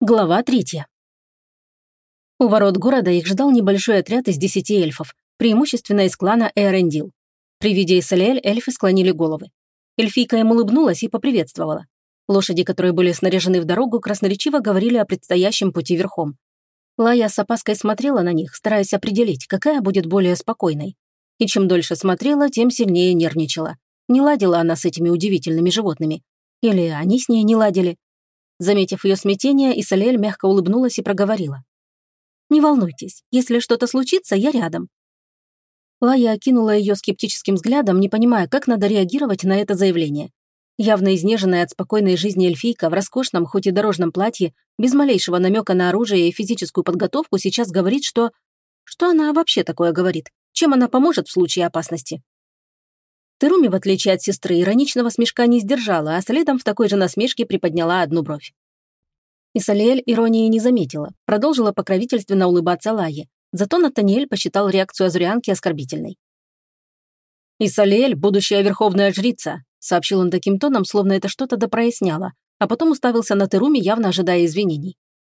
Глава 3. У ворот города их ждал небольшой отряд из 10 эльфов, преимущественно из клана Эрендил. При виде Исалиэль эльфы склонили головы. Эльфийка им улыбнулась и поприветствовала. Лошади, которые были снаряжены в дорогу, красноречиво говорили о предстоящем пути верхом. Лая с опаской смотрела на них, стараясь определить, какая будет более спокойной. И чем дольше смотрела, тем сильнее нервничала. Не ладила она с этими удивительными животными. Или они с ней не ладили. Заметив ее смятение, Исалиэль мягко улыбнулась и проговорила. «Не волнуйтесь, если что-то случится, я рядом». Лая окинула ее скептическим взглядом, не понимая, как надо реагировать на это заявление. Явно изнеженная от спокойной жизни эльфийка в роскошном, хоть и дорожном платье, без малейшего намека на оружие и физическую подготовку, сейчас говорит, что... Что она вообще такое говорит? Чем она поможет в случае опасности? Теруми, в отличие от сестры, ироничного смешка не сдержала, а следом в такой же насмешке приподняла одну бровь. Исалиэль иронии не заметила, продолжила покровительственно улыбаться Лае. Зато Натаниэль посчитал реакцию азурианки оскорбительной. «Исалиэль – будущая верховная жрица», – сообщил он таким тоном, словно это что-то допроясняло, а потом уставился на Теруми, явно ожидая извинений.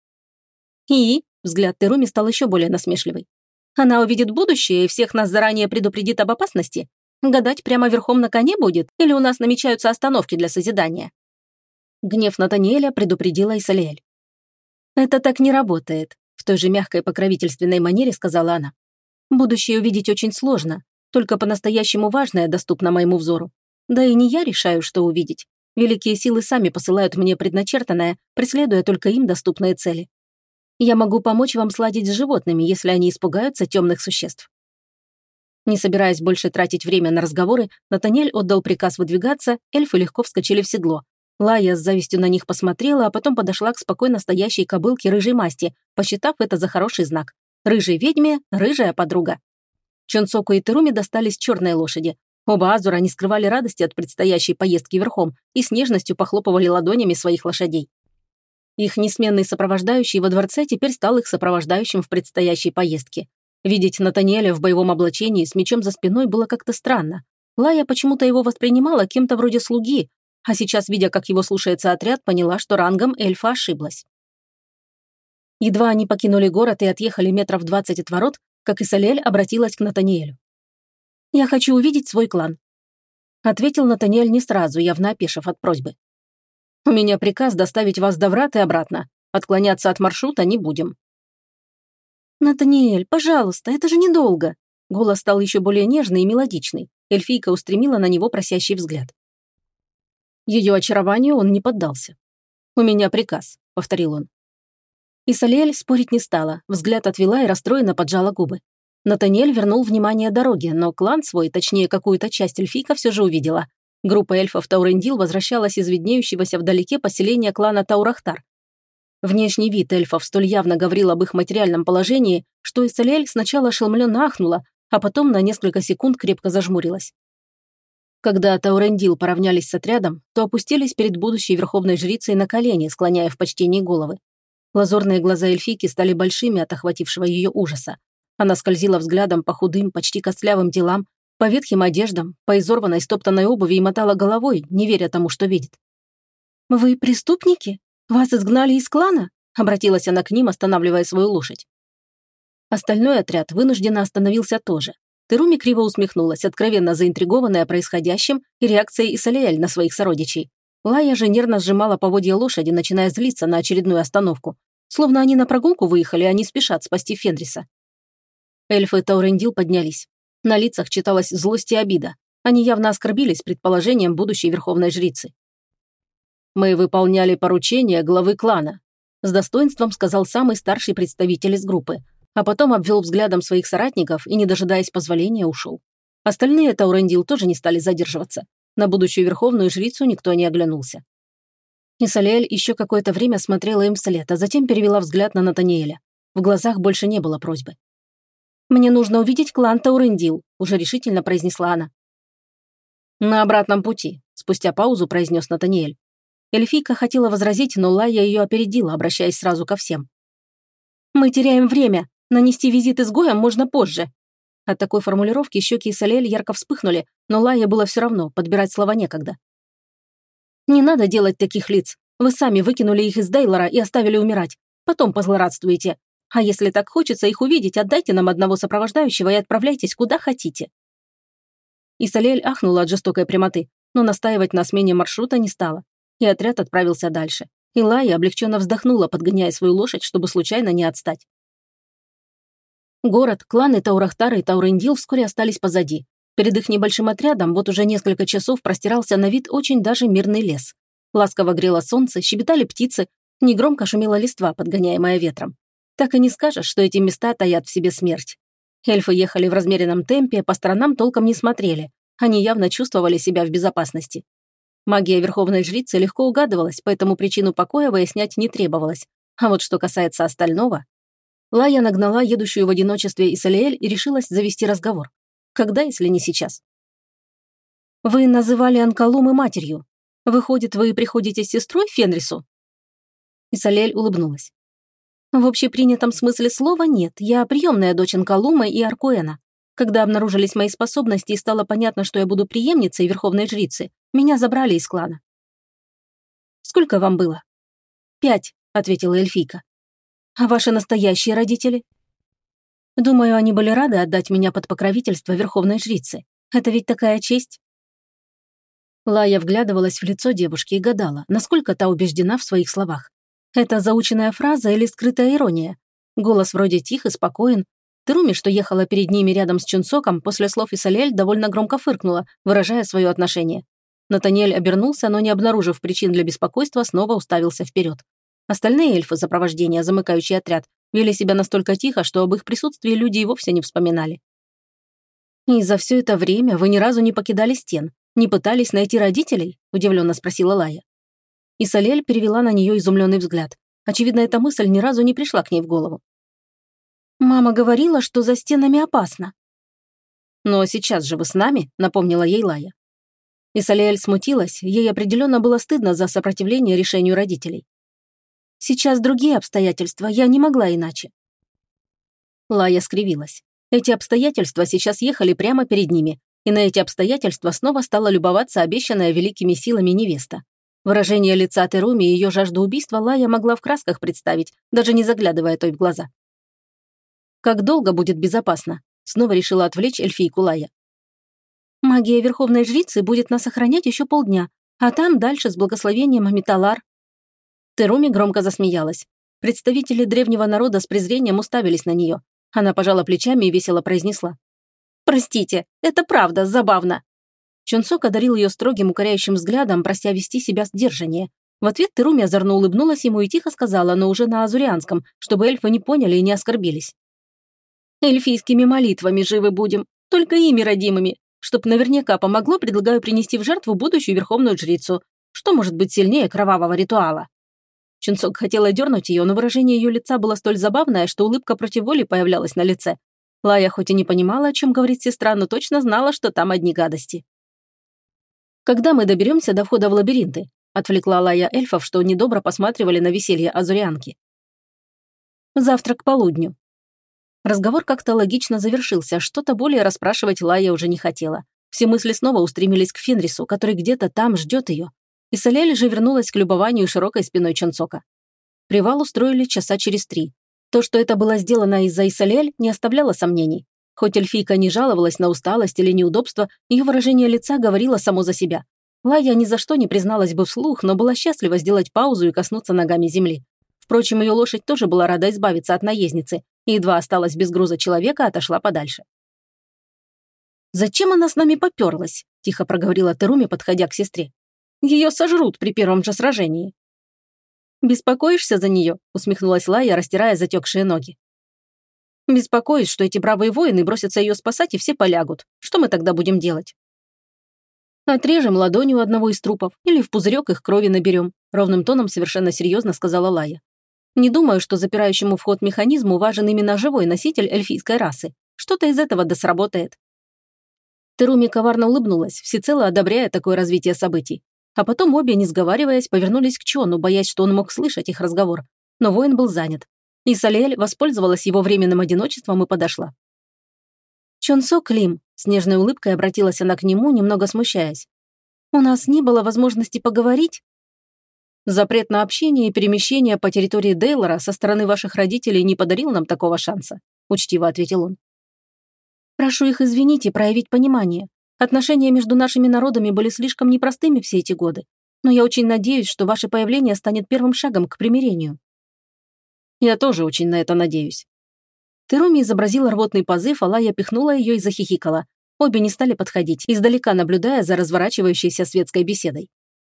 «И?» – взгляд Теруми стал еще более насмешливый. «Она увидит будущее и всех нас заранее предупредит об опасности? Гадать прямо верхом на коне будет, или у нас намечаются остановки для созидания?» Гнев Натаниэля предупредила Исалиэль. «Это так не работает», – в той же мягкой покровительственной манере сказала она. «Будущее увидеть очень сложно, только по-настоящему важное доступно моему взору. Да и не я решаю, что увидеть. Великие силы сами посылают мне предначертанное, преследуя только им доступные цели. Я могу помочь вам сладить с животными, если они испугаются темных существ». Не собираясь больше тратить время на разговоры, Натаниэль отдал приказ выдвигаться, эльфы легко вскочили в седло. Лая с завистью на них посмотрела, а потом подошла к спокойно стоящей кобылке рыжей масти, посчитав это за хороший знак. Рыжей ведьме – рыжая подруга. Чонсоку и Теруми достались черные лошади. Оба азура не скрывали радости от предстоящей поездки верхом и с нежностью похлопывали ладонями своих лошадей. Их несменный сопровождающий во дворце теперь стал их сопровождающим в предстоящей поездке. Видеть Натаниэля в боевом облачении с мечом за спиной было как-то странно. Лая почему-то его воспринимала кем-то вроде слуги, а сейчас, видя, как его слушается отряд, поняла, что рангом эльфа ошиблась. Едва они покинули город и отъехали метров 20 от ворот, как Исалиэль обратилась к Натаниэлю. «Я хочу увидеть свой клан», — ответил Натаниэль не сразу, явно опешив от просьбы. «У меня приказ доставить вас до врат и обратно. Отклоняться от маршрута не будем». «Натаниэль, пожалуйста, это же недолго». Голос стал еще более нежный и мелодичный. Эльфийка устремила на него просящий взгляд. Ее очарованию он не поддался. «У меня приказ», — повторил он. Исалиэль спорить не стала, взгляд отвела и расстроенно поджала губы. Натаниэль вернул внимание дороге, но клан свой, точнее какую-то часть эльфийка, все же увидела. Группа эльфов Таурендил возвращалась из виднеющегося вдалеке поселения клана Таурахтар. Внешний вид эльфов столь явно говорил об их материальном положении, что Исалиэль сначала ошеломленно ахнула, а потом на несколько секунд крепко зажмурилась. Когда Таурендил поравнялись с отрядом, то опустились перед будущей верховной жрицей на колени, склоняя в почтении головы. Лазурные глаза эльфийки стали большими от охватившего ее ужаса. Она скользила взглядом по худым, почти костлявым телам, по ветхим одеждам, по изорванной стоптанной обуви и мотала головой, не веря тому, что видит. «Вы преступники? Вас изгнали из клана?» — обратилась она к ним, останавливая свою лошадь. Остальной отряд вынужденно остановился тоже. Теруми криво усмехнулась, откровенно заинтригованная происходящим и реакцией Исалиэль на своих сородичей. Лая же нервно сжимала поводья лошади, начиная злиться на очередную остановку. Словно они на прогулку выехали, а не спешат спасти Фенриса. Эльфы Таурендил поднялись. На лицах читалась злость и обида. Они явно оскорбились предположением будущей верховной жрицы. «Мы выполняли поручение главы клана», – с достоинством сказал самый старший представитель из группы, а потом обвел взглядом своих соратников и, не дожидаясь позволения, ушел. Остальные Таурендил тоже не стали задерживаться. На будущую верховную жрицу никто не оглянулся. Исалиэль еще какое-то время смотрела им вслед, а затем перевела взгляд на Натаниэля. В глазах больше не было просьбы. «Мне нужно увидеть клан Таурендил», – уже решительно произнесла она. «На обратном пути», – спустя паузу произнес Натаниэль. Эльфийка хотела возразить, но Лая ее опередила, обращаясь сразу ко всем. «Мы теряем время. Нанести визит изгоям можно позже». От такой формулировки щеки Исалиэль ярко вспыхнули, но Лае было все равно, подбирать слова некогда. «Не надо делать таких лиц. Вы сами выкинули их из Дейлора и оставили умирать. Потом позлорадствуете. А если так хочется их увидеть, отдайте нам одного сопровождающего и отправляйтесь куда хотите». Исалиэль ахнула от жестокой прямоты, но настаивать на смене маршрута не стала. И отряд отправился дальше. И Лая облегченно вздохнула, подгоняя свою лошадь, чтобы случайно не отстать. Город, кланы Таурахтары и Таурендил вскоре остались позади. Перед их небольшим отрядом вот уже несколько часов простирался на вид очень даже мирный лес. Ласково грело солнце, щебетали птицы, негромко шумела листва, подгоняемая ветром. Так и не скажешь, что эти места таят в себе смерть. Эльфы ехали в размеренном темпе, по сторонам толком не смотрели. Они явно чувствовали себя в безопасности. Магия Верховной Жрицы легко угадывалась, поэтому причину покоя выяснять не требовалось. А вот что касается остального... Лая нагнала едущую в одиночестве Исалиэль и решилась завести разговор. Когда, если не сейчас? «Вы называли Анкалумы матерью. Выходит, вы приходите с сестрой Фенрису?» Исалиэль улыбнулась. «В общепринятом смысле слова нет. Я приемная дочь Анкалумы и Аркуэна. Когда обнаружились мои способности и стало понятно, что я буду преемницей Верховной Жрицы, меня забрали из клана». «Сколько вам было?» «5», — ответила эльфийка. «А ваши настоящие родители?» «Думаю, они были рады отдать меня под покровительство Верховной Жрицы. Это ведь такая честь». Лая вглядывалась в лицо девушки и гадала, насколько та убеждена в своих словах. Это заученная фраза или скрытая ирония? Голос вроде тих и спокоен. Теруми, что ехала перед ними рядом с Чунсоком, после слов Исалиэль довольно громко фыркнула, выражая свое отношение. Натаниэль обернулся, но, не обнаружив причин для беспокойства, снова уставился вперед. Остальные эльфы сопровождения, замыкающие отряд, вели себя настолько тихо, что об их присутствии люди и вовсе не вспоминали. «И за все это время вы ни разу не покидали стен, не пытались найти родителей?» – удивленно спросила Лая. Исалиэль перевела на нее изумленный взгляд. Очевидно, эта мысль ни разу не пришла к ней в голову. «Мама говорила, что за стенами опасно». «Но сейчас же вы с нами», – напомнила ей Лая. Исалиэль смутилась, ей определенно было стыдно за сопротивление решению родителей. «Сейчас другие обстоятельства, я не могла иначе». Лая скривилась. Эти обстоятельства сейчас ехали прямо перед ними, и на эти обстоятельства снова стала любоваться обещанная великими силами невеста. Выражение лица Теруми и ее жажду убийства Лая могла в красках представить, даже не заглядывая той в глаза. «Как долго будет безопасно?» – снова решила отвлечь эльфийку Лая. «Магия Верховной Жрицы будет нас охранять еще полдня, а там дальше с благословением Амиталар». Теруми громко засмеялась. Представители древнего народа с презрением уставились на нее. Она пожала плечами и весело произнесла. «Простите, это правда забавно». Чунсок одарил ее строгим укоряющим взглядом, прося вести себя сдержаннее. В ответ Теруми озорно улыбнулась ему и тихо сказала, но уже на азурианском, чтобы эльфы не поняли и не оскорбились. «Эльфийскими молитвами живы будем, только ими родимыми. Чтоб наверняка помогло, предлагаю принести в жертву будущую Верховную Жрицу. Что может быть сильнее кровавого ритуала?» Чунсок хотела дернуть ее, но выражение ее лица было столь забавное, что улыбка против воли появлялась на лице. Лая хоть и не понимала, о чем говорит сестра, но точно знала, что там одни гадости. «Когда мы доберемся до входа в лабиринты?» – отвлекла Лая эльфов, что недобро посматривали на веселье азурианки. «Завтра к полудню». Разговор как-то логично завершился, что-то более расспрашивать Лая уже не хотела. Все мысли снова устремились к Фенрису, который где-то там ждет ее. Исалиэль же вернулась к любованию широкой спиной Чунсока. Привал устроили часа через 3. То, что это было сделано из-за Исалиэль, не оставляло сомнений. Хоть эльфийка не жаловалась на усталость или неудобство, ее выражение лица говорило само за себя. Лая ни за что не призналась бы вслух, но была счастлива сделать паузу и коснуться ногами земли. Впрочем, ее лошадь тоже была рада избавиться от наездницы, и едва осталась без груза человека, отошла подальше. «Зачем она с нами поперлась?» – тихо проговорила Теруми, подходя к сестре. «Ее сожрут при первом же сражении». «Беспокоишься за нее?» – усмехнулась Лая, растирая затекшие ноги. «Беспокоюсь, что эти бравые воины бросятся ее спасать, и все полягут. Что мы тогда будем делать?» «Отрежем ладонью одного из трупов или в пузырек их крови наберем», – ровным тоном совершенно серьезно сказала Лая. «Не думаю, что запирающему вход механизму важен именно живой носитель эльфийской расы. Что-то из этого да сработает». Теруми коварно улыбнулась, всецело одобряя такое развитие событий. А потом обе, не сговариваясь, повернулись к Чону, боясь, что он мог слышать их разговор. Но воин был занят. Исалиэль воспользовалась его временным одиночеством и подошла. «Чонсок Лим», – с нежной улыбкой обратилась она к нему, немного смущаясь. «У нас не было возможности поговорить?» Запрет на общение и перемещение по территории Дейлора со стороны ваших родителей не подарил нам такого шанса», – учтиво ответил он. «Прошу их извинить и проявить понимание. Отношения между нашими народами были слишком непростыми все эти годы, но я очень надеюсь, что ваше появление станет первым шагом к примирению». «Я тоже очень на это надеюсь». Теруми изобразила рвотный позыв, а Лая пихнула ее и захихикала. Обе не стали подходить, издалека наблюдая за разворачивающейся светской беседой.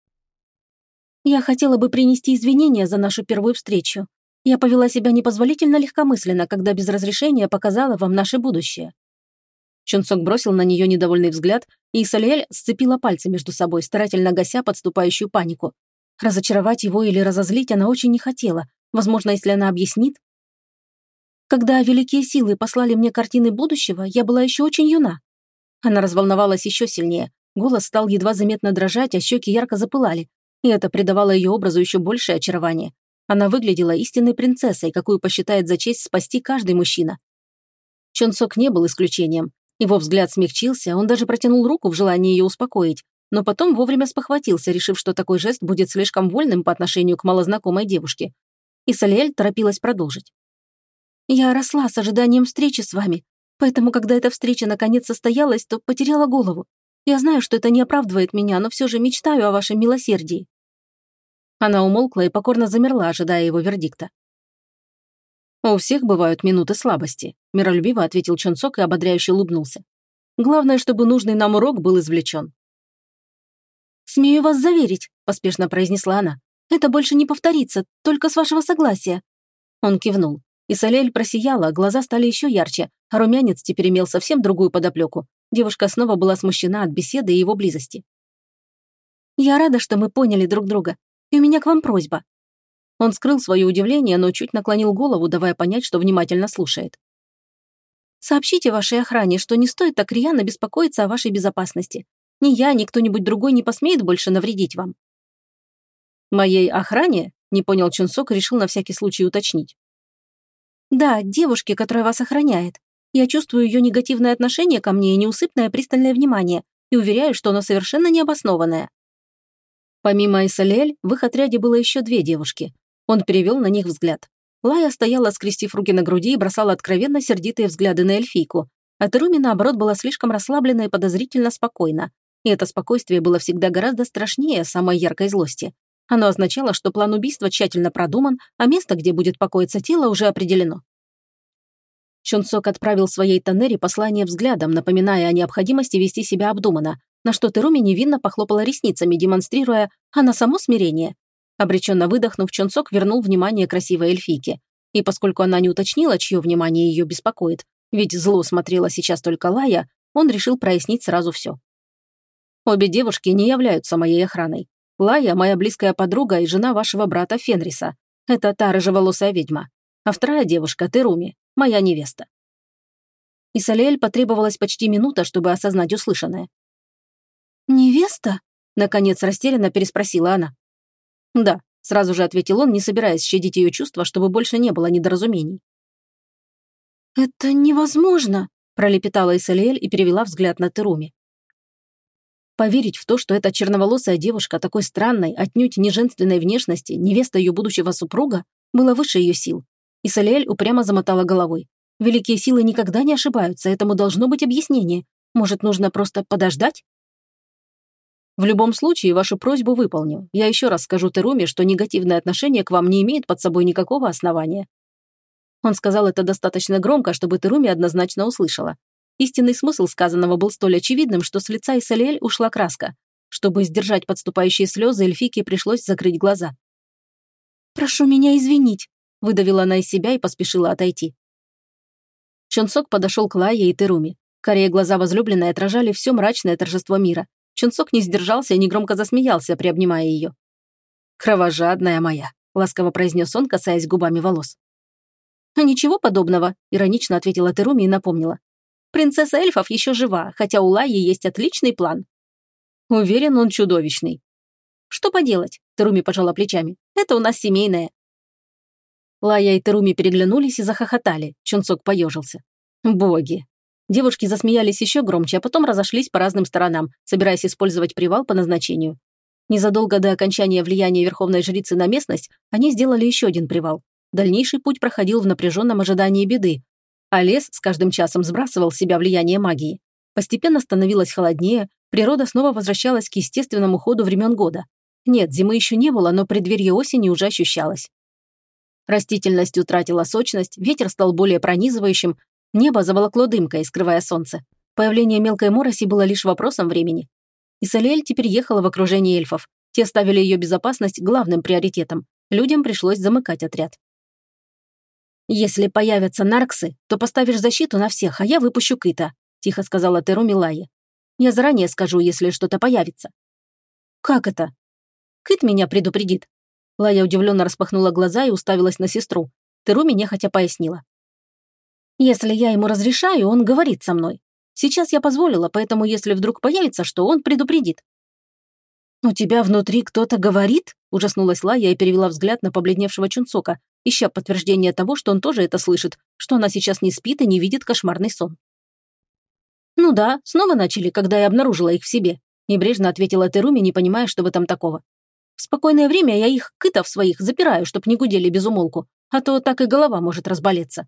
«Я хотела бы принести извинения за нашу первую встречу. Я повела себя непозволительно легкомысленно, когда без разрешения показала вам наше будущее». Чунсок бросил на нее недовольный взгляд, и Салиэль сцепила пальцы между собой, старательно гася подступающую панику. Разочаровать его или разозлить она очень не хотела. Возможно, если она объяснит. «Когда великие силы послали мне картины будущего, я была еще очень юна». Она разволновалась еще сильнее. Голос стал едва заметно дрожать, а щеки ярко запылали. И это придавало ее образу еще большее очарование. Она выглядела истинной принцессой, какую посчитает за честь спасти каждый мужчина. Чонсок не был исключением. Его взгляд смягчился, он даже протянул руку в желании ее успокоить, но потом вовремя спохватился, решив, что такой жест будет слишком вольным по отношению к малознакомой девушке. И Салиэль торопилась продолжить. «Я росла с ожиданием встречи с вами, поэтому, когда эта встреча наконец состоялась, то потеряла голову. Я знаю, что это не оправдывает меня, но все же мечтаю о вашем милосердии». Она умолкла и покорно замерла, ожидая его вердикта. «У всех бывают минуты слабости», – миролюбиво ответил Чонсок и ободряюще улыбнулся. «Главное, чтобы нужный нам урок был извлечен». «Смею вас заверить», – поспешно произнесла она. «Это больше не повторится, только с вашего согласия». Он кивнул. И Салиэль просияла, глаза стали еще ярче, а румянец теперь имел совсем другую подоплеку. Девушка снова была смущена от беседы и его близости. «Я рада, что мы поняли друг друга. И у меня к вам просьба». Он скрыл свое удивление, но чуть наклонил голову, давая понять, что внимательно слушает. «Сообщите вашей охране, что не стоит так рьяно беспокоиться о вашей безопасности. Ни я, ни кто-нибудь другой не посмеет больше навредить вам». «Моей охране?» – не понял Чунсок и решил на всякий случай уточнить. «Да, девушке, которая вас охраняет. Я чувствую ее негативное отношение ко мне и неусыпное пристальное внимание, и уверяю, что оно совершенно необоснованное». Помимо Исалиэль, в их отряде было еще 2 девушки. Он перевел на них взгляд. Лая стояла, скрестив руки на груди и бросала откровенно сердитые взгляды на эльфийку, а Теруми, наоборот, была слишком расслаблена и подозрительно спокойна. И это спокойствие было всегда гораздо страшнее самой яркой злости. Оно означало, что план убийства тщательно продуман, а место, где будет покоиться тело, уже определено. Чунсок отправил своей Танере послание взглядом, напоминая о необходимости вести себя обдуманно, на что Теруми невинно похлопала ресницами, демонстрируя «она само смирение». Обреченно выдохнув, Чунсок вернул внимание красивой эльфийке. И поскольку она не уточнила, чье внимание ее беспокоит, ведь зло смотрела сейчас только Лая, он решил прояснить сразу все. «Обе девушки не являются моей охраной. Лая – моя близкая подруга и жена вашего брата Фенриса. Это та рыжеволосая ведьма. А вторая девушка – Теруми, моя невеста». И Салиэль потребовалась почти минута, чтобы осознать услышанное. «Невеста?» – наконец растерянно переспросила она. «Да», – сразу же ответил он, не собираясь щадить ее чувства, чтобы больше не было недоразумений. «Это невозможно», – пролепетала Исалиэль и перевела взгляд на Теруми. Поверить в то, что эта черноволосая девушка такой странной, отнюдь не женственной внешности, невеста ее будущего супруга, было выше ее сил. Исалиэль упрямо замотала головой. Великие силы никогда не ошибаются, этому должно быть объяснение. Может, нужно просто подождать? В любом случае, вашу просьбу выполню. Я еще раз скажу Теруми, что негативное отношение к вам не имеет под собой никакого основания». Он сказал это достаточно громко, чтобы Теруми однозначно услышала. Истинный смысл сказанного был столь очевидным, что с лица Исалиэль ушла краска. Чтобы сдержать подступающие слезы, эльфийке пришлось закрыть глаза. «Прошу меня извинить», – выдавила она из себя и поспешила отойти. Чунсок подошел к Лае и Теруми. Карие глаза возлюбленной отражали все мрачное торжество мира. Чунсок не сдержался и негромко засмеялся, приобнимая ее. «Кровожадная моя», – ласково произнес он, касаясь губами волос. «Ничего подобного», – иронично ответила Теруми и напомнила. «Принцесса эльфов еще жива, хотя у Лаи есть отличный план». «Уверен, он чудовищный». «Что поделать?» – Теруми пожала плечами. «Это у нас семейное». Лая и Теруми переглянулись и захохотали. Чунсок поежился. «Боги!» Девушки засмеялись еще громче, а потом разошлись по разным сторонам, собираясь использовать привал по назначению. Незадолго до окончания влияния Верховной Жрицы на местность они сделали еще один привал. Дальнейший путь проходил в напряженном ожидании беды, а лес с каждым часом сбрасывал с себя влияние магии. Постепенно становилось холоднее, природа снова возвращалась к естественному ходу времен года. Нет, зимы еще не было, но преддверие осени уже ощущалось. Растительность утратила сочность, ветер стал более пронизывающим, небо заволокло дымкой, скрывая солнце. Появление мелкой мороси было лишь вопросом времени. Исалиэль теперь ехала в окружении эльфов. Те ставили ее безопасность главным приоритетом. Людям пришлось замыкать отряд. «Если появятся нарксы, то поставишь защиту на всех, а я выпущу Кыта», тихо сказала Теруми Лайе. «Я заранее скажу, если что-то появится». «Как это?» «Кыт меня предупредит». Лайя удивленно распахнула глаза и уставилась на сестру. Теруми нехотя пояснила. «Если я ему разрешаю, он говорит со мной. Сейчас я позволила, поэтому если вдруг появится что, он предупредит». «У тебя внутри кто-то говорит?» Ужаснулась Лайя и перевела взгляд на побледневшего Чунцока, ища подтверждение того, что он тоже это слышит, что она сейчас не спит и не видит кошмарный сон. «Ну да, снова начали, когда я обнаружила их в себе», небрежно ответила Теруми, не понимая, что в этом такого. «В спокойное время я их, кытов своих, запираю, чтоб не гудели без умолку, а то так и голова может разболеться».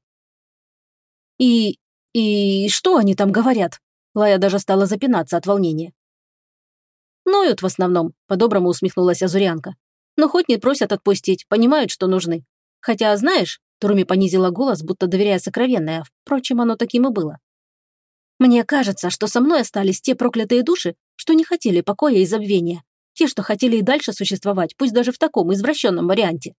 «И что они там говорят?» Лая даже стала запинаться от волнения. «Ноют в основном», – по-доброму усмехнулась Азурянка. «Но хоть не просят отпустить, понимают, что нужны. Хотя, знаешь», – Туруми понизила голос, будто доверяя сокровенное, впрочем, оно таким и было. «Мне кажется, что со мной остались те проклятые души, что не хотели покоя и забвения, те, что хотели и дальше существовать, пусть даже в таком извращенном варианте».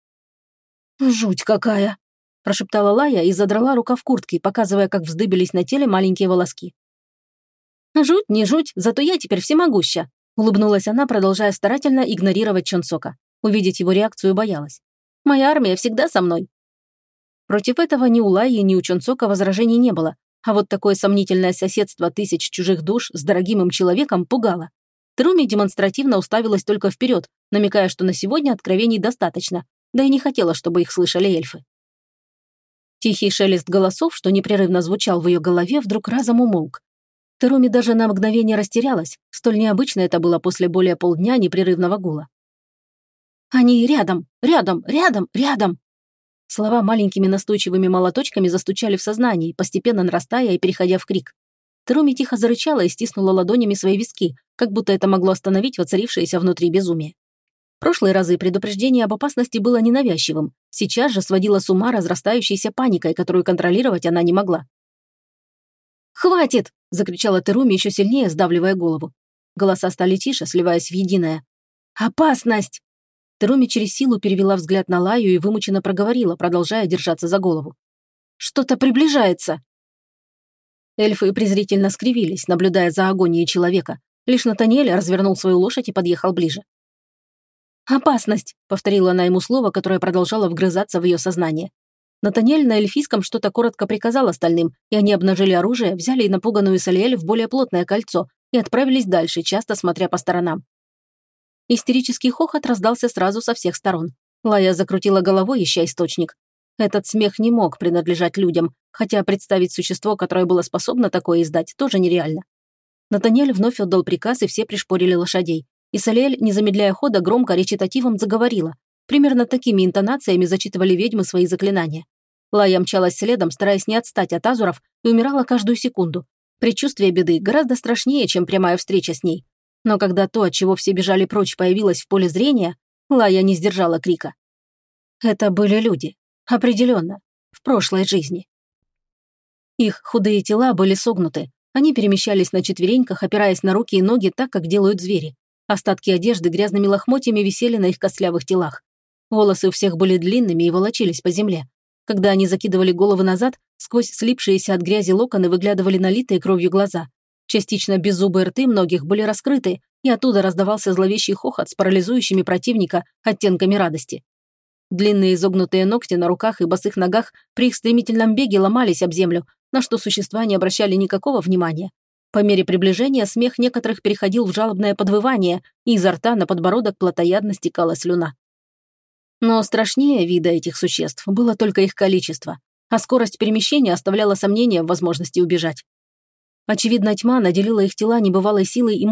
«Жуть какая!» – прошептала Лая и задрала рукав куртки, показывая, как вздыбились на теле маленькие волоски. «Жуть, не жуть, зато я теперь всемогуща», – улыбнулась она, продолжая старательно игнорировать Чонсока. Увидеть его реакцию боялась. «Моя армия всегда со мной». Против этого ни у Лайи, ни у Чонсока возражений не было, а вот такое сомнительное соседство тысяч чужих душ с дорогим им человеком пугало. Теруми демонстративно уставилась только вперед, намекая, что на сегодня откровений достаточно, да и не хотела, чтобы их слышали эльфы. Тихий шелест голосов, что непрерывно звучал в ее голове, вдруг разом умолк. Теруми даже на мгновение растерялась, столь необычно это было после более полдня непрерывного гула. «Они рядом, рядом, рядом, рядом!» Слова маленькими настойчивыми молоточками застучали в сознании, постепенно нарастая и переходя в крик. Теруми тихо зарычала и стиснула ладонями свои виски, как будто это могло остановить воцарившееся внутри безумие. В прошлые разы предупреждение об опасности было ненавязчивым, сейчас же сводило с ума разрастающейся паникой, которую контролировать она не могла. «Хватит!» – закричала Теруми, еще сильнее сдавливая голову. Голоса стали тише, сливаясь в единое. «Опасность!» Теруми через силу перевела взгляд на Лаю и вымученно проговорила, продолжая держаться за голову. «Что-то приближается!» Эльфы презрительно скривились, наблюдая за агонией человека. Лишь Натаниэль развернул свою лошадь и подъехал ближе. «Опасность!» – повторила она ему слово, которое продолжало вгрызаться в ее сознание. Натаниэль на эльфийском что-то коротко приказал остальным, и они обнажили оружие, взяли напуганную Исалиэль в более плотное кольцо и отправились дальше, часто смотря по сторонам. Истерический хохот раздался сразу со всех сторон. Лая закрутила головой, ища источник. Этот смех не мог принадлежать людям, хотя представить существо, которое было способно такое издать, тоже нереально. Натаниэль вновь отдал приказ, и все пришпорили лошадей. Исалиэль, не замедляя хода, громко речитативом заговорила. Примерно такими интонациями зачитывали ведьмы свои заклинания. Лая мчалась следом, стараясь не отстать от азуров, и умирала каждую секунду. Предчувствие беды гораздо страшнее, чем прямая встреча с ней. Но когда то, от чего все бежали прочь, появилось в поле зрения, Лая не сдержала крика. Это были люди. Определенно. В прошлой жизни. Их худые тела были согнуты. Они перемещались на четвереньках, опираясь на руки и ноги так, как делают звери. Остатки одежды грязными лохмотьями висели на их костлявых телах. Волосы у всех были длинными и волочились по земле. Когда они закидывали головы назад, сквозь слипшиеся от грязи локоны выглядывали налитые кровью глаза. Частично беззубые рты многих были раскрыты, и оттуда раздавался зловещий хохот с парализующими противника оттенками радости. Длинные изогнутые ногти на руках и босых ногах при их стремительном беге ломались об землю, на что существа не обращали никакого внимания. По мере приближения смех некоторых переходил в жалобное подвывание, и изо рта на подбородок плотоядно стекала слюна. Но страшнее вида этих существ было только их количество, а скорость перемещения оставляла сомнения в возможности убежать. Очевидно, тьма наделила их тела небывалой силой и мощью,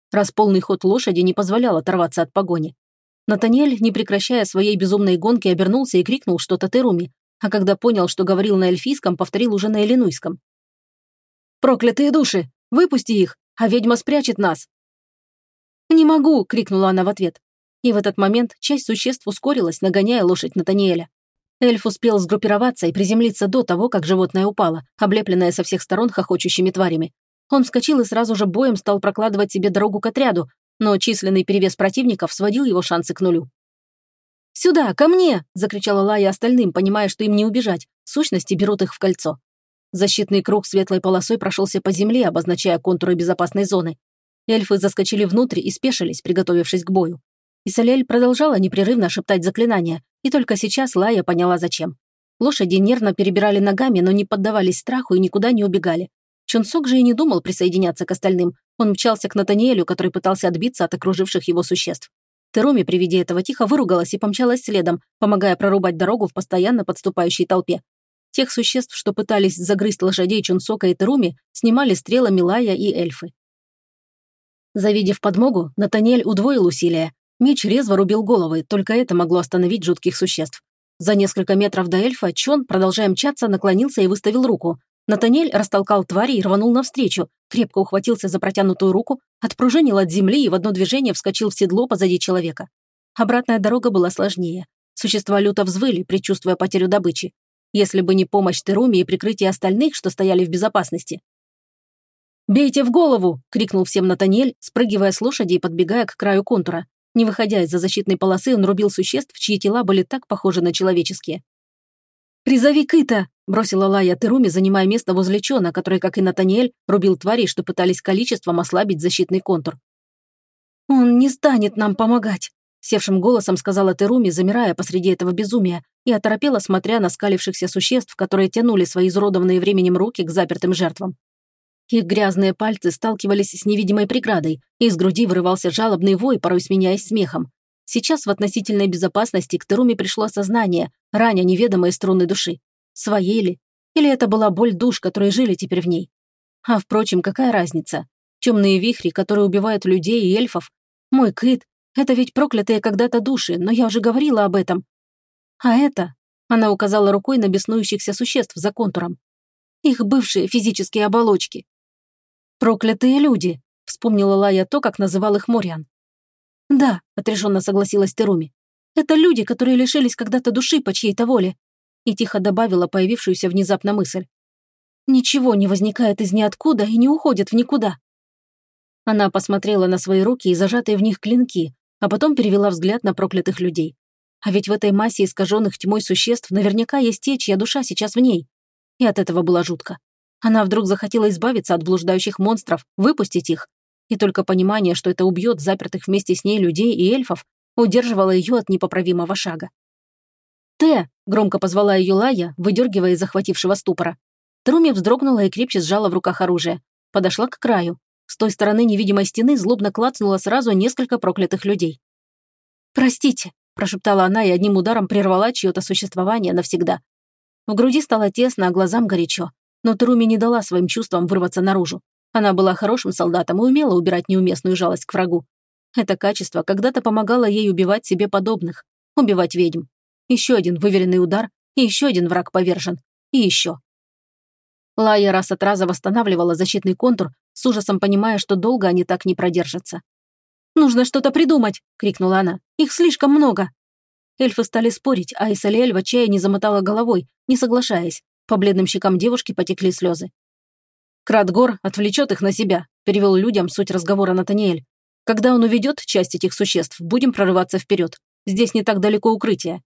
раз полный ход лошади не позволял оторваться от погони. Натаниэль, не прекращая своей безумной гонки, обернулся и крикнул что-то Теруми, а когда понял, что говорил на эльфийском, повторил уже на эллинуйском. «Проклятые души! Выпусти их, а ведьма спрячет нас!» «Не могу!» – крикнула она в ответ. И в этот момент часть существ ускорилась, нагоняя лошадь Натаниэля. Эльф успел сгруппироваться и приземлиться до того, как животное упало, облепленное со всех сторон хохочущими тварями. Он вскочил и сразу же боем стал прокладывать себе дорогу к отряду, но численный перевес противников сводил его шансы к нулю. «Сюда, ко мне!» – закричала Лая остальным, понимая, что им не убежать. Сущности берут их в кольцо. Защитный круг светлой полосой прошелся по земле, обозначая контуры безопасной зоны. Эльфы заскочили внутрь и спешились, приготовившись к бою. Исалиэль продолжала непрерывно шептать заклинания, и только сейчас Лая поняла, зачем. Лошади нервно перебирали ногами, но не поддавались страху и никуда не убегали. Чунсок же и не думал присоединяться к остальным. Он мчался к Натаниэлю, который пытался отбиться от окруживших его существ. Теруми при виде этого тихо выругалась и помчалась следом, помогая прорубать дорогу в постоянно подступающей толпе. Тех существ, что пытались загрызть лошадей Чунсока и Теруми, снимали стрелами Лая и эльфы. Завидев подмогу, Натаниэль удвоил усилия. Меч резво рубил головы, только это могло остановить жутких существ. За несколько метров до эльфа Чон, продолжая мчаться, наклонился и выставил руку. Натаниэль растолкал твари и рванул навстречу, крепко ухватился за протянутую руку, отпружинил от земли и в одно движение вскочил в седло позади человека. Обратная дорога была сложнее. Существа люто взвыли, предчувствуя потерю добычи. Если бы не помощь Теруми и прикрытие остальных, что стояли в безопасности. «Бейте в голову!» – крикнул всем Натаниэль, спрыгивая с лошади и подбегая к краю контура. Не выходя из-за защитной полосы, он рубил существ, чьи тела были так похожи на человеческие. «Призови Кыта!» – бросила Лая Теруми, занимая место возле Чона, который, как и Натаниэль, рубил тварей, что пытались количеством ослабить защитный контур. «Он не станет нам помогать», – севшим голосом сказала Теруми, замирая посреди этого безумия, и оторопела, смотря на скалившихся существ, которые тянули свои изуродованные временем руки к запертым жертвам. Их грязные пальцы сталкивались с невидимой преградой, и из груди вырывался жалобный вой, порой сменяясь смехом. Сейчас в относительной безопасности к Теруми пришло сознание, раня неведомые струны души. Своей ли? Или это была боль душ, которые жили теперь в ней? А впрочем, какая разница? Темные вихри, которые убивают людей и эльфов. Мой Кыт, это ведь проклятые когда-то души, но я уже говорила об этом. А это... Она указала рукой на беснующихся существ за контуром. Их бывшие физические оболочки. «Проклятые люди», — вспомнила Лая то, как называл их Мориан. «Да», — отрешенно согласилась Теруми. «Это люди, которые лишились когда-то души по чьей-то воле». И тихо добавила появившуюся внезапно мысль. «Ничего не возникает из ниоткуда и не уходит в никуда». Она посмотрела на свои руки и зажатые в них клинки, а потом перевела взгляд на проклятых людей. А ведь в этой массе искаженных тьмой существ наверняка есть те, чья душа сейчас в ней. И от этого было жутко. Она вдруг захотела избавиться от блуждающих монстров, выпустить их. И только понимание, что это убьет запертых вместе с ней людей и эльфов, удерживало ее от непоправимого шага. «Те!» – громко позвала ее Лая, выдергивая из захватившего ступора. Теруми вздрогнула и крепче сжала в руках оружие. Подошла к краю. С той стороны невидимой стены злобно клацнуло сразу несколько проклятых людей. «Простите!» – прошептала она и одним ударом прервала чье-то существование навсегда. В груди стало тесно, а глазам горячо. Но Теруми не дала своим чувствам вырваться наружу. Она была хорошим солдатом и умела убирать неуместную жалость к врагу. Это качество когда-то помогало ей убивать себе подобных. Убивать ведьм. Еще один выверенный удар, и еще один враг повержен. И еще. Лая раз от раза восстанавливала защитный контур, с ужасом понимая, что долго они так не продержатся. «Нужно что-то придумать!» – крикнула она. «Их слишком много!» Эльфы стали спорить, а Исалиэль в отчаянии замотала головой, не соглашаясь. По бледным щекам девушки потекли слезы. «Кратгор отвлечет их на себя», – перевел людям суть разговора Натаниэль. «Когда он уведет часть этих существ, будем прорываться вперед. Здесь не так далеко укрытие».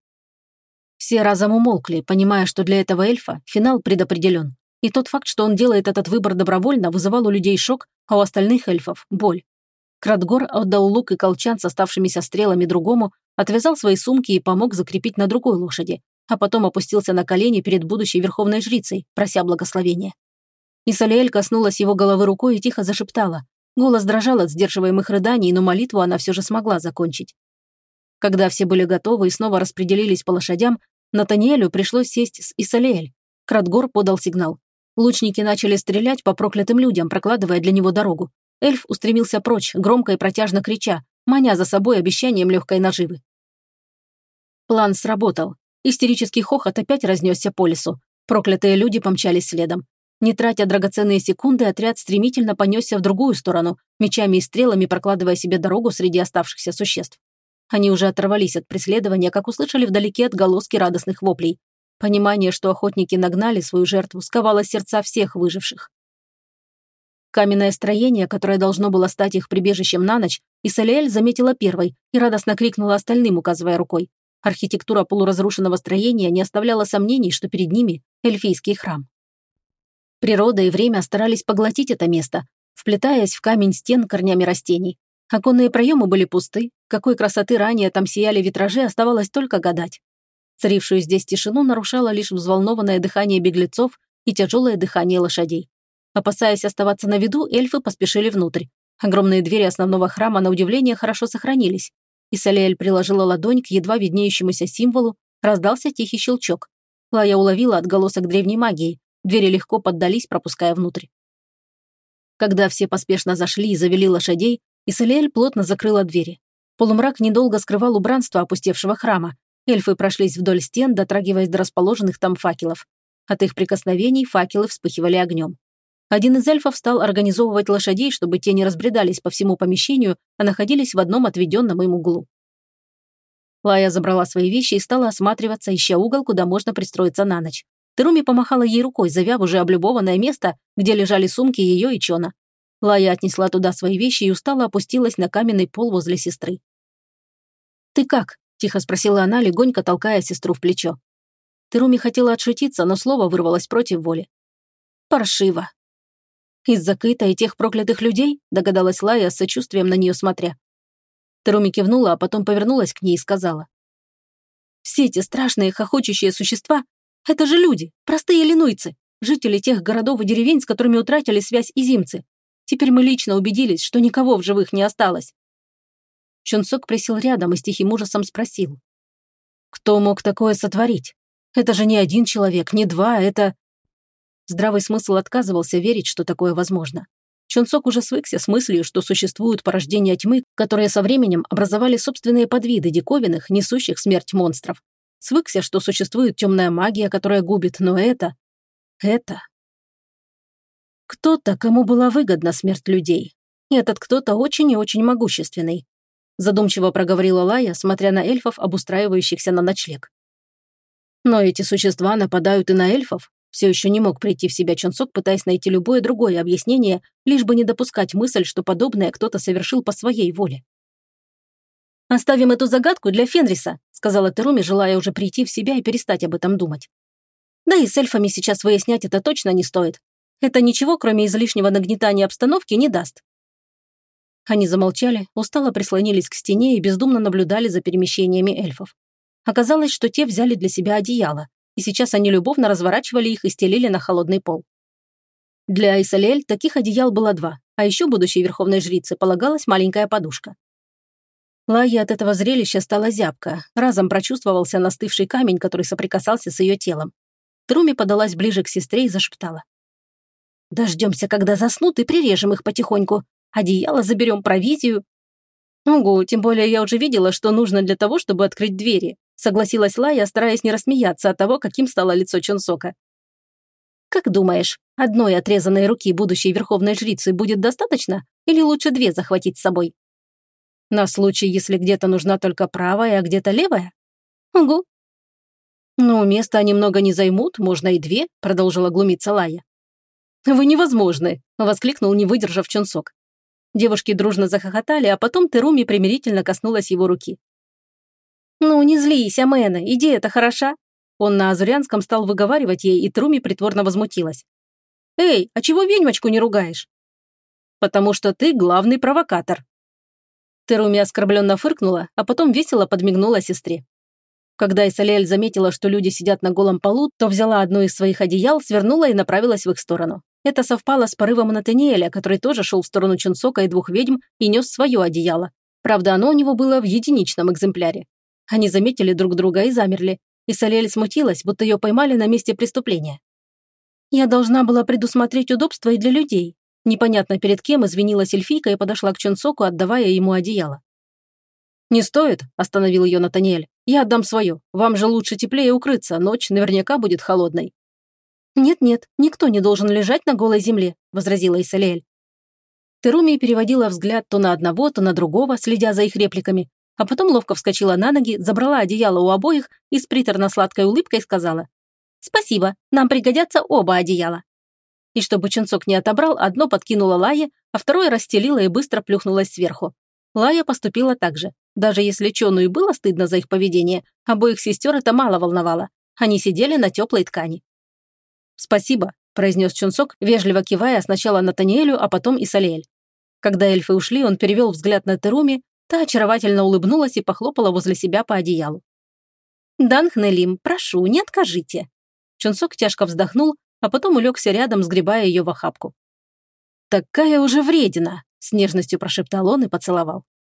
Все разом умолкли, понимая, что для этого эльфа финал предопределен. И тот факт, что он делает этот выбор добровольно, вызывал у людей шок, а у остальных эльфов – боль. Кратгор отдал лук и колчан с оставшимися стрелами другому, отвязал свои сумки и помог закрепить на другой лошади, а потом опустился на колени перед будущей верховной жрицей, прося благословения. Исалиэль коснулась его головы рукой и тихо зашептала. Голос дрожал от сдерживаемых рыданий, но молитву она все же смогла закончить. Когда все были готовы и снова распределились по лошадям, Натаниэлю пришлось сесть с Исалиэль. Кратгор подал сигнал. Лучники начали стрелять по проклятым людям, прокладывая для него дорогу. эльф устремился прочь, громко и протяжно крича, маня за собой обещанием легкой наживы. План сработал. Истерический хохот опять разнесся по лесу. Проклятые люди помчались следом. Не тратя драгоценные секунды, отряд стремительно понесся в другую сторону, мечами и стрелами прокладывая себе дорогу среди оставшихся существ. Они уже оторвались от преследования, как услышали вдалеке отголоски радостных воплей. Понимание, что охотники нагнали свою жертву, сковало сердца всех выживших. Каменное строение, которое должно было стать их прибежищем на ночь, Исалиэль заметила первой и радостно крикнула остальным, указывая рукой. Архитектура полуразрушенного строения не оставляла сомнений, что перед ними эльфийский храм. Природа и время старались поглотить это место, вплетаясь в камень стен корнями растений. Оконные проемы были пусты, какой красоты ранее там сияли витражи, оставалось только гадать. Царившую здесь тишину нарушало лишь взволнованное дыхание беглецов и тяжелое дыхание лошадей. Опасаясь оставаться на виду, эльфы поспешили внутрь. Огромные двери основного храма, на удивление, хорошо сохранились. Исалиэль приложила ладонь к едва виднеющемуся символу, раздался тихий щелчок. Лая уловила отголосок древней магии. Двери легко поддались, пропуская внутрь. Когда все поспешно зашли и завели лошадей, Исалиэль плотно закрыла двери. Полумрак недолго скрывал убранство опустевшего храма. Эльфы прошлись вдоль стен, дотрагиваясь до расположенных там факелов. От их прикосновений факелы вспыхивали огнем. Один из эльфов стал организовывать лошадей, чтобы те не разбредались по всему помещению, а находились в одном отведенном им углу. Лая забрала свои вещи и стала осматриваться, ища угол, куда можно пристроиться на ночь. Теруми помахала ей рукой, зовя в уже облюбованное место, где лежали сумки ее и Чона. Лая отнесла туда свои вещи и устало опустилась на каменный пол возле сестры. «Ты как?» – тихо спросила она, легонько толкая сестру в плечо. Теруми хотела отшутиться, но слово вырвалось против воли. «Паршиво». «Из-за Кыта и тех проклятых людей?» – догадалась Лая, с сочувствием на нее смотря. Теруми кивнула, а потом повернулась к ней и сказала. «Все эти страшные хохочущие существа – это же люди, простые линуйцы, жители тех городов и деревень, с которыми утратили связь изимцы. Теперь мы лично убедились, что никого в живых не осталось». Чунсок присел рядом и с тихим ужасом спросил. «Кто мог такое сотворить? Это же не один человек, не два, это...» Здравый смысл отказывался верить, что такое возможно. Чунсок уже свыкся с мыслью, что существуют порождения тьмы, которые со временем образовали собственные подвиды диковинных, несущих смерть монстров. Свыкся, что существует темная магия, которая губит, но это... Кто-то, кому была выгодна смерть людей. И этот кто-то очень и очень могущественный. Задумчиво проговорила Лая, смотря на эльфов, обустраивающихся на ночлег. Но эти существа нападают и на эльфов. Все еще не мог прийти в себя Чунсок, пытаясь найти любое другое объяснение, лишь бы не допускать мысль, что подобное кто-то совершил по своей воле. «Оставим эту загадку для Фенриса», сказала Теруми, желая уже прийти в себя и перестать об этом думать. «Да и с эльфами сейчас выяснять это точно не стоит. Это ничего, кроме излишнего нагнетания обстановки, не даст». Они замолчали, устало прислонились к стене и бездумно наблюдали за перемещениями эльфов. Оказалось, что те взяли для себя одеяло, и сейчас они любовно разворачивали их и стелили на холодный пол. Для Исалиэль таких одеял было 2, а еще будущей верховной жрице полагалась маленькая подушка. Лае от этого зрелища стало зябко, разом прочувствовался настывший камень, который соприкасался с ее телом. Теруми подалась ближе к сестре и зашептала. «Дождемся, когда заснут, и прирежем их потихоньку. Одеяло заберем, провизию». «Угу, тем более я уже видела, что нужно для того, чтобы открыть двери», согласилась Лая, стараясь не рассмеяться от того, каким стало лицо Чунсока. «Как думаешь, одной отрезанной руки будущей верховной жрицы будет достаточно, или лучше 2 захватить с собой?» «На случай, если где-то нужна только правая, а где-то левая?» «Угу». «Ну, места они много не займут, можно и 2», продолжила глумиться Лая. «Вы невозможны», воскликнул, не выдержав Чунсок. Девушки дружно захохотали, а потом Теруми примирительно коснулась его руки. «Ну, не злись, Амена, идея-то хороша». Он на азурянском стал выговаривать ей, и Теруми притворно возмутилась. «Эй, а чего ведьмочку не ругаешь?» «Потому что ты главный провокатор». Теруми оскорбленно фыркнула, а потом весело подмигнула сестре. Когда Исалиэль заметила, что люди сидят на голом полу, то взяла одно из своих одеял, свернула и направилась в их сторону. Это совпало с порывом Натаниэля, который тоже шел в сторону Чунсока и 2 ведьм и нес свое одеяло. Правда, оно у него было в единичном экземпляре. Они заметили друг друга и замерли. Исалиэль смутилась, будто ее поймали на месте преступления. «Я должна была предусмотреть удобства и для людей. Непонятно перед кем извинилась эльфийка и подошла к Чунсоку, отдавая ему одеяло. «Не стоит», – остановил ее Натаниэль. «Я отдам свое. Вам же лучше теплее укрыться, ночь наверняка будет холодной». «Нет-нет, никто не должен лежать на голой земле», – возразила Исалиэль. Теруми переводила взгляд то на одного, то на другого, следя за их репликами, а потом ловко вскочила на ноги, забрала одеяло у обоих и с приторно-сладкой улыбкой сказала: «Спасибо, нам пригодятся оба одеяла». И чтобы Чунсок не отобрал, одно подкинула Лае, а второе расстелила и быстро плюхнулась сверху. Лая поступила так же. Даже если Чону и было стыдно за их поведение, обоих сестер это мало волновало. Они сидели на теплой ткани. «Спасибо», – произнес Чунсок, вежливо кивая сначала Натаниэлю, а потом Исалиэль. Когда эльфы ушли, он перевел взгляд на Теруми, та очаровательно улыбнулась и похлопала возле себя по одеялу. «Данхнелим, прошу, не откажите». Чунсок тяжко вздохнул, а потом улегся рядом, сгребая ее в охапку. «Такая уже вредина», – с нежностью прошептал он и поцеловал.